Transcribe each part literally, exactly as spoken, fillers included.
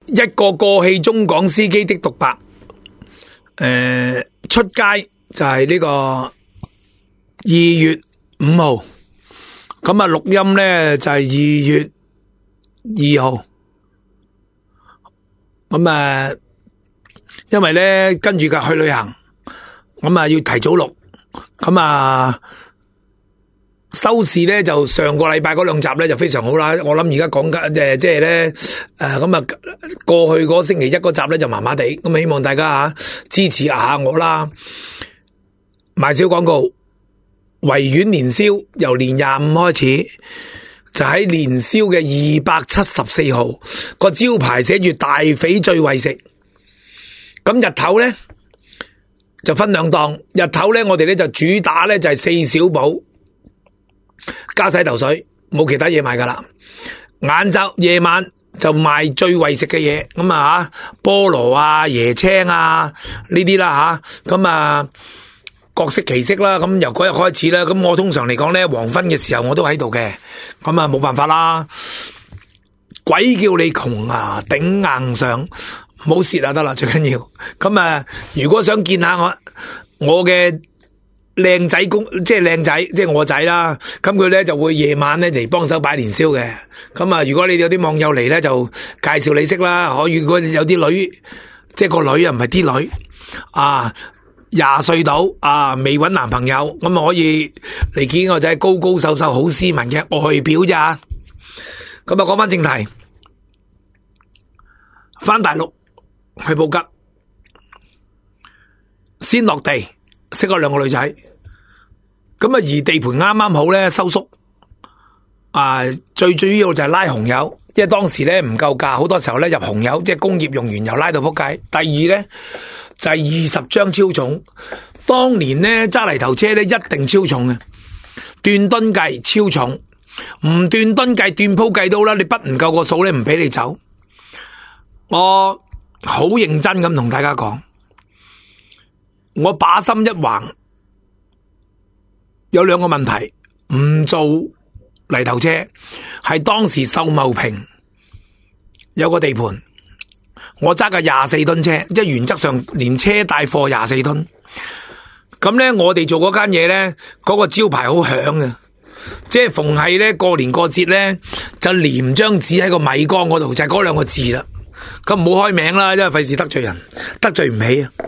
一個過氣中港司機的獨白。誒、呃，出街就係呢個二月五號，咁啊錄音咧就係二月二號。咁啊，因為咧跟住佢去旅行，咁啊要提早錄，咁啊收視咧就上個禮拜嗰兩集咧就非常好啦。我諗而家講緊誒，即係咧誒，咁啊過去嗰星期一嗰集咧就麻麻地，咁希望大家吓支持下我啦。賣小廣告，維園年宵由年廿五開始。就喺年宵嘅二百七十四號個招牌寫住大翡翠為食，咁日頭咧就分兩檔，日頭咧我哋咧就主打咧就係四小寶加洗頭水，冇其他嘢賣噶啦。晏晝夜晚就賣最為食嘅嘢，咁啊菠蘿啊椰青啊呢啲啦吓，咁啊各式其式啦。咁由嗰日開始啦，咁我通常嚟講咧黃昏嘅時候我都喺度嘅。咁啊，冇辦法啦！鬼叫你窮啊，頂硬上，唔好蝕就得啦，最緊要。咁啊，如果想見下我，我嘅靚仔公，即係靚仔，即係我仔啦。咁佢咧就會夜晚咧嚟幫手擺年宵嘅。咁啊，如果你有啲網友嚟咧，就介紹你識啦。可以，如果有啲女，即係個女啊，唔係啲女啊。廿歲到啊，未搵男朋友，咁啊可以嚟見我仔，高高瘦瘦好斯文嘅外表咋。咁啊講翻正題，翻大陸去布吉，先落地識咗兩個女仔，咁啊而地盤啱啱好咧收縮，啊最主要就係拉紅油，因為當時咧唔夠價，好多時候咧入紅油即係工業用完油拉到仆街。第二咧就係二十張超重，當年咧揸泥頭車咧一定超重嘅，斷噸計超重，唔斷噸計斷鋪計到啦，你筆唔夠個數咧唔俾你走。我好認真咁同大家講，我把心一橫，有兩個問題，唔做泥頭車，係當時秀茂坪有個地盤。我揸架廿四噸車，即係原則上連車帶貨廿四噸。咁咧，我哋做嗰間嘢咧，嗰個招牌好響嘅，即係逢係咧過年過節咧，就黏張紙喺個米缸嗰度，就係嗰兩個字啦。咁唔好開名啦，因為費事得罪人，得罪唔起啊。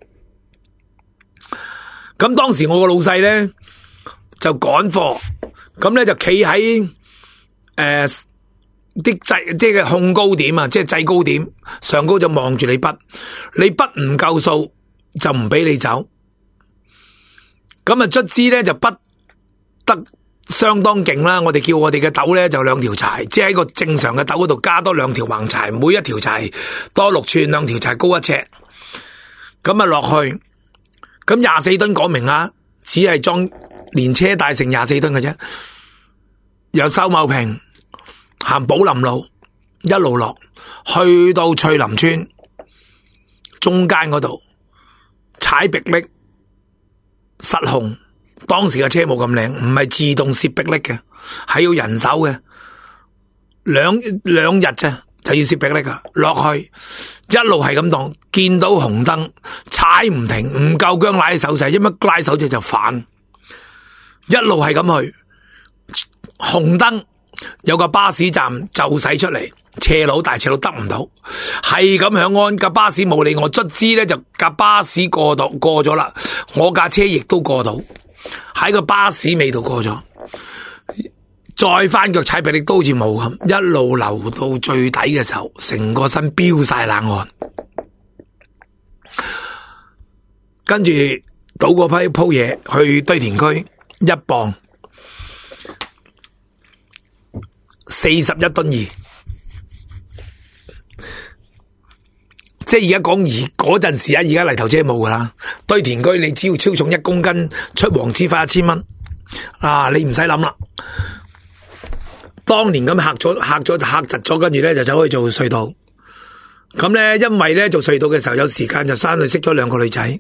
咁當時我個老細咧就趕貨，咁咧就企喺誒。啲制即係控高點啊，即係制高點上高就望住你筆，你筆唔夠數就唔俾你走。咁啊，卒之咧就筆得相當勁啦。我哋叫我哋嘅斗咧就兩條柴，即係喺個正常嘅斗嗰度加多兩條橫柴，每一條柴多六寸，兩條柴高一尺。咁啊落去，咁廿四噸講明啊，只係裝連車帶成廿四噸嘅啫。由秀茂坪行寶林路一路落去到翠林村中間嗰度踩迫力失控，當時嘅車冇咁靚，唔係自動攝迫力嘅，係要人手嘅，兩兩日咋就要攝迫力噶，落去一路係咁當，見到紅燈踩唔停，唔夠薑拉手掣，因為拉手掣就反，一路係咁去紅燈。有個巴士站就駛出嚟，斜路大斜路得唔到，係咁響安架巴士冇理我，卒之咧就架巴士過到過咗啦，我架車亦都過到，喺個巴士尾度過咗，再翻腳踩迫力都好似冇咁，一路流到最底嘅時候，成個身飆晒冷汗，跟住倒嗰批鋪嘢去堆填區一磅。四十一噸二，即係而家講而嗰陣時啊，而家泥頭車冇噶啦，堆填區你只要超重一公斤，出黃紙花一千蚊，啊你唔使諗啦。當年咁嚇咗嚇咗嚇窒咗，跟住咧就走去做隧道。咁咧因為咧做隧道嘅時候有時間，就翻去識咗兩個女仔，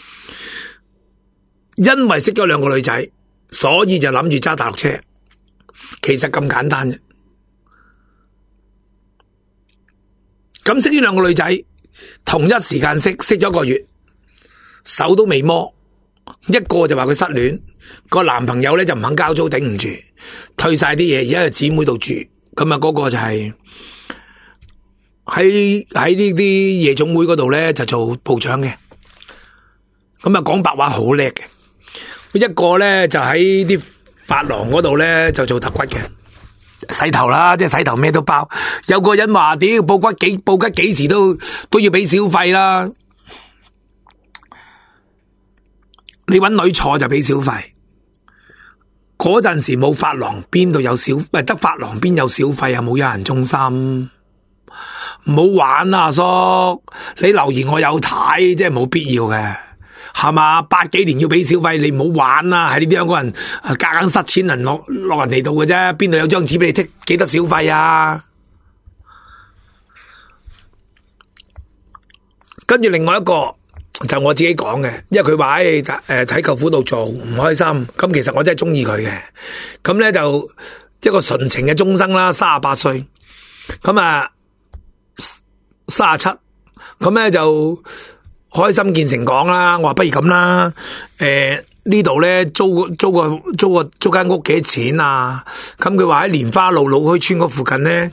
因為識咗兩個女仔，所以就諗住揸大陸車。其實咁簡單啫。 咁識呢兩個女仔，同一時間識，識咗一個月，手都未摸。一個就話佢失戀，個男朋友咧就唔肯交租，頂唔住，退晒啲嘢，而家喺姊妹度住。咁啊，嗰個就係喺喺呢啲夜總會嗰度咧就做部長嘅。咁啊，講白話好叻嘅。一個咧就喺啲髮廊嗰度咧就做揼骨嘅，洗頭啦，即係洗頭咩都包。有個人話：屌，布骨幾布骨幾時都都要俾小費啦。你搵女坐就俾小費，嗰陣時冇髮廊邊度有小，唔係得髮廊邊有小費啊？冇有人中心，唔好玩啊！阿叔，你留言我有睇，即係冇必要嘅，係嘛？八幾年要俾小費，你唔好玩啊！喺呢啲香港人夾硬塞錢人落落人哋度嘅啫，邊度有張紙俾你剔幾多小費啊？跟住另外一個。就我自己講嘅，因為佢話誒誒睇舅父度做唔開心，咁其實我真係中意佢嘅，咁咧就一個純情嘅中生啦，三十八歲，咁啊三十七，咁咧就開心見誠講啦，我話不如咁啦，誒呢度咧租租個租個租間屋幾錢啊？咁佢話喺蓮花路老墟村嗰附近咧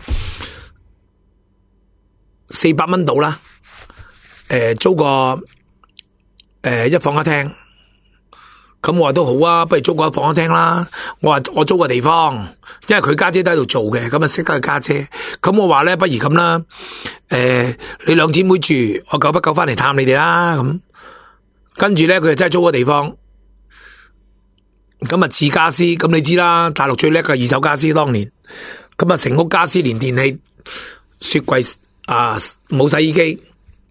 四百蚊到啦，誒租個。誒、呃，一房一廳，咁我話都好啊，不如租個一房一廳啦。我話我租個地方，因為佢家姐都喺度做嘅，咁啊識得佢家姐。咁我話咧，不如咁啦，誒、呃，你兩姊妹住，我久不久翻嚟探你哋啦。咁跟住咧，佢就真係租個地方。咁啊，自家私，咁你知啦，大陸最叻嘅二手家私，當年咁啊，成屋家私連電器、雪櫃啊，冇洗衣機，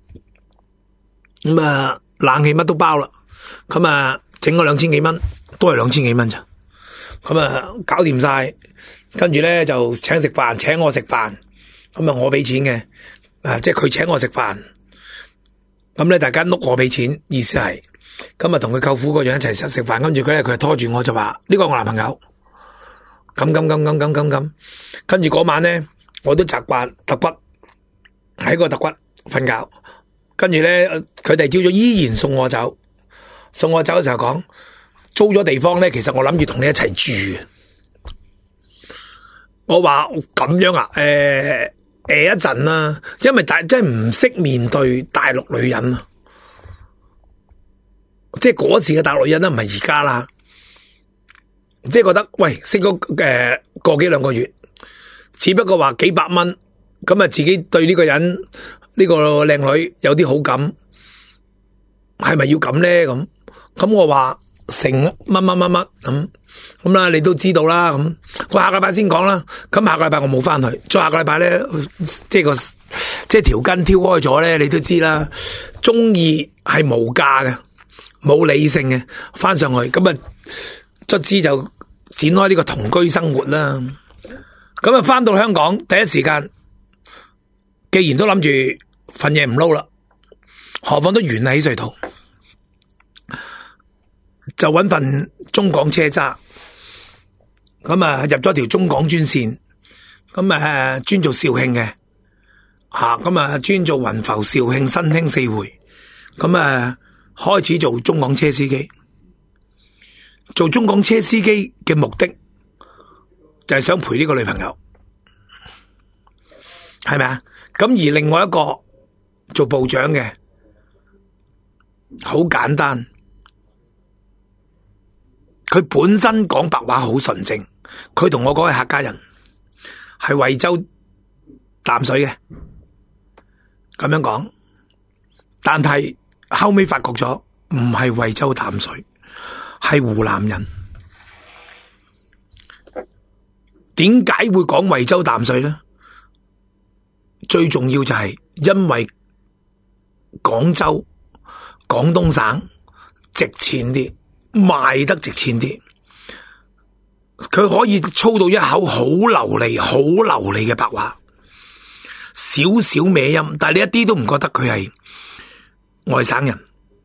咁啊。冷氣乜都包啦，咁啊整個兩千幾蚊，都係兩千幾蚊咋，咁啊搞掂晒，跟住咧就請食飯，請我食飯，咁啊我俾錢嘅，啊即係佢請我食飯，咁咧大家碌我俾錢，意思係，咁啊同佢舅父個樣一齊食食飯，跟住佢咧佢就拖住我就話呢個我男朋友，咁咁咁咁咁咁咁，跟住嗰晚咧我都習慣揼骨，喺個揼骨瞓覺。跟住咧，佢哋朝早依然送我走，送我走嘅時候講租咗地方咧，其實我諗住同你一齊住嘅。我話咁樣啊，誒、呃、誒、呃、一陣啦，因為大真係唔識面對大陸女人啊，即係嗰時嘅大陸女人都唔係而家啦，即係覺得喂識咗誒個幾兩個月，只不過話幾百蚊，咁啊自己對呢個人。呢個靚女有啲好感，係咪要咁咧？咁咁我話成乜乜乜乜咁咁啦，你都知道啦。咁我下個禮拜先講啦。咁下個禮拜我冇翻去，再下個禮拜咧，即係個即係條筋挑開咗咧，你都知啦。中意係無價嘅，冇理性嘅，翻上去咁啊，卒之就展開呢個同居生活啦。咁啊，翻到香港第一時間。既然都諗住份嘢唔撈啦，何況都完啦起隧道，就搵份中港車揸，咁啊入咗條中港專線，咁啊專做肇慶嘅，吓咁啊專做雲浮、肇慶、新興四會，咁啊開始做中港車司機，做中港車司機嘅目的就係想陪呢個女朋友，係咪啊？咁而另外一個做部長嘅，好簡單，佢本身講白話好純正，佢同我講係客家人，係惠州淡水嘅，咁樣講，但係後尾發覺咗唔係惠州淡水，係湖南人。點解會講惠州淡水咧？最重要就係因為廣州廣東省值錢啲，賣得值錢啲，佢可以操到一口好流利、好流利嘅白話，少少歪音，但係你一啲都唔覺得佢係外省人。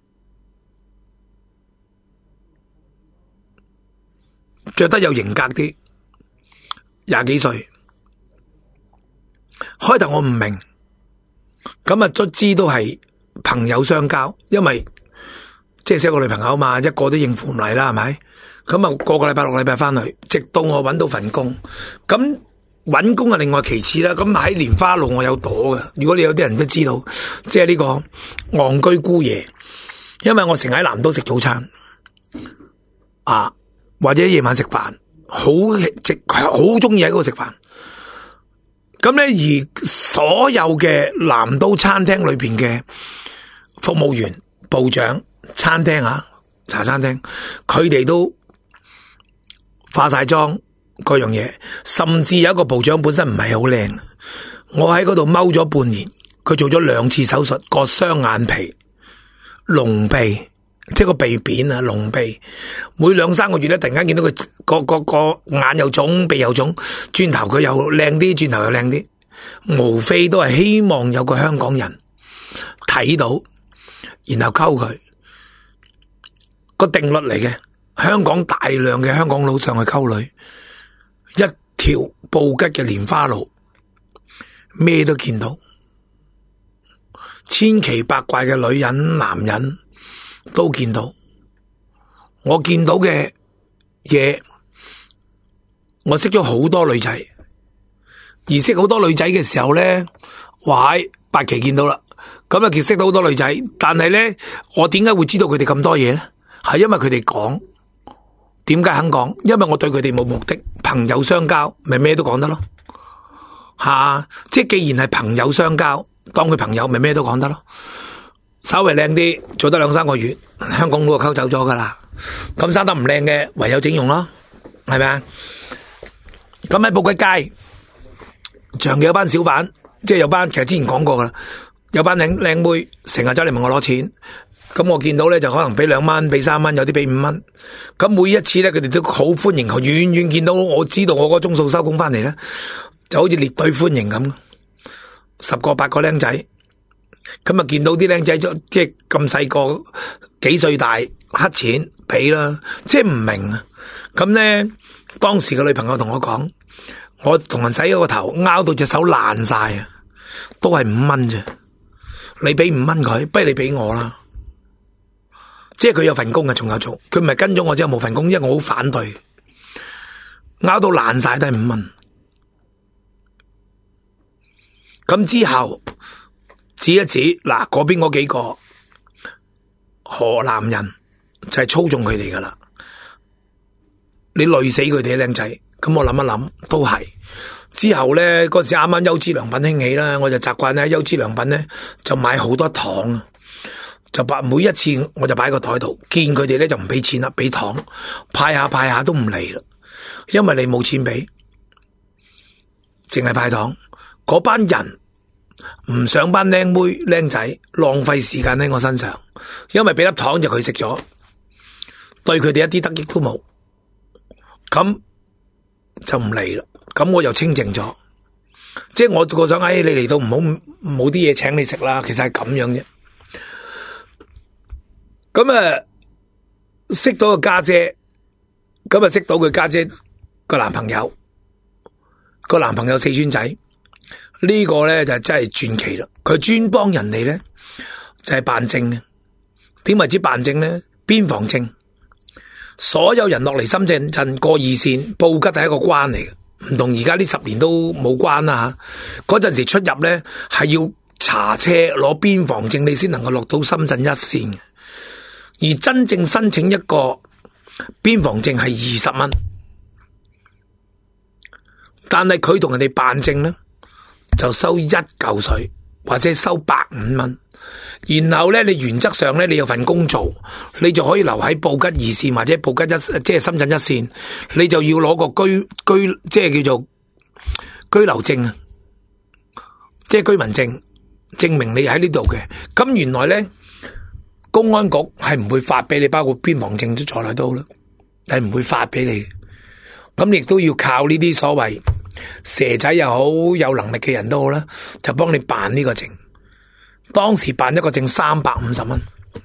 着得有型格啲，廿幾歲。開頭我唔明， 咁啊卒之都係朋友相交，因為即係識個女朋友嘛，一個都應付唔嚟啦，係咪？咁啊個個禮拜六禮拜翻去，直到我搵到份工。咁搵工係另外其次啦。咁喺蓮花路我有朵嘅，如果你有啲人都知道，即係呢個戇居姑爺，因為我成日喺南都食早餐啊，或者夜晚食飯，好直好中意喺嗰度食飯。咁咧，而所有嘅南都餐廳裏邊嘅服務員、部長、餐廳啊、茶餐廳，佢哋都化晒妝各樣嘢，甚至有一個部長本身唔係好靚，我喺嗰度踎咗半年，佢做咗兩次手術，割雙眼皮、隆鼻，即係個鼻扁啊，隆鼻，每兩三個月咧，突然間見到佢個個個眼又腫，鼻又腫，轉頭佢又靚啲，轉頭又靚啲，無非都係希望有個香港人睇到，然後溝佢，個定律嚟嘅。香港大量嘅香港佬上去溝女，一條布吉嘅蓮花路，咩都見到，千奇百怪嘅女人、男人都見到。我見到嘅嘢，我識咗好多女仔，而識好多女仔嘅時候咧，哇喺八期見到啦，咁啊，其實識到好多女仔，但係咧，我點解會知道佢哋咁多嘢咧？係因為佢哋講。點解肯講？因為我對佢哋冇目的，朋友相交，咪咩都講得咯。吓、啊，即係既然係朋友相交，當佢朋友，咪咩都講得咯。稍微靚啲，做得兩三個月，香港嗰個溝走咗噶啦。咁生得唔靚嘅，唯有整容咯，係咪啊？咁喺布吉街，長期有班小販，即係有班，其實之前講過噶啦，有班靚靚妹，成日走嚟問我攞錢。咁我見到咧就可能俾兩蚊，俾三蚊，有啲俾五蚊。咁每一次咧，佢哋都好歡迎，遠遠見到我知道我個鐘數收工翻嚟咧，就好似列隊歡迎咁。十個八個僆仔，咁啊見到啲僆仔即係咁細個，幾歲大，黑錢俾啦，即係唔明啊。咁咧當時個女朋友同我講，我同人洗咗個頭，拗到隻手爛晒啊，都係五蚊啫。你俾五蚊佢，不如你俾我啦。即係佢有份工嘅，仲有做，佢唔係跟咗我之後冇份工，因為我好反對，拗到爛晒都係五蚊。咁之後指一指嗱，嗰邊嗰幾個河南人就係操縱佢哋噶啦，你累死佢哋啲靚仔。咁我諗一諗都係。之後咧嗰時啱啱優之良品興起啦，我就習慣喺優之良品咧就買好多糖啊。就擺每一次我就擺喺個台度，見佢哋咧就唔俾錢啦，俾糖派下派下都唔嚟啦，因為你冇錢俾，淨係派糖。嗰班人唔想班靚妹靚仔浪費時間喺我身上，因為俾粒糖就佢食咗，對佢哋一啲得益都冇，咁就唔嚟啦。咁我又清靜咗，即係我我想，哎，你嚟到唔好冇啲嘢請你食啦，其實係咁樣啫。咁啊，識到個家姐，咁啊識到佢家姐個男朋友，個男朋友四川仔，呢個咧就真係傳奇啦。佢專幫人哋咧就係辦證嘅，點為之辦證咧？邊防證，所有人落嚟深圳鎮過二線，布吉係一個關嚟嘅，唔同而家呢十年都冇關啦吓。嗰陣時出入咧係要查車攞邊防證，你先能夠落到深圳一線嘅。而真正申請一個邊防證係二十蚊，但係佢同人哋辦證咧就收一嚿水或者收百五蚊，然後咧你原則上咧你有份工做，你就可以留喺布吉二線或者布吉一即係深圳一線，你就要攞個居居即係叫做居留證啊，即係居民證，證明你喺呢度嘅。咁原來咧。公安局係唔會發俾你，包括邊防證都在內都好啦，係唔會發俾你。咁你亦都要靠呢啲所謂蛇仔又好，有能力嘅人都好啦，就幫你辦呢個證。當時辦一個證三百五十蚊，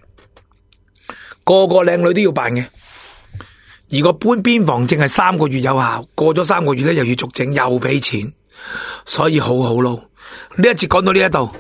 個個靚女都要辦嘅。而個搬邊防證係三個月有效，過咗三個月咧又要續證，又俾錢，所以好好咯。呢一節講到呢一度。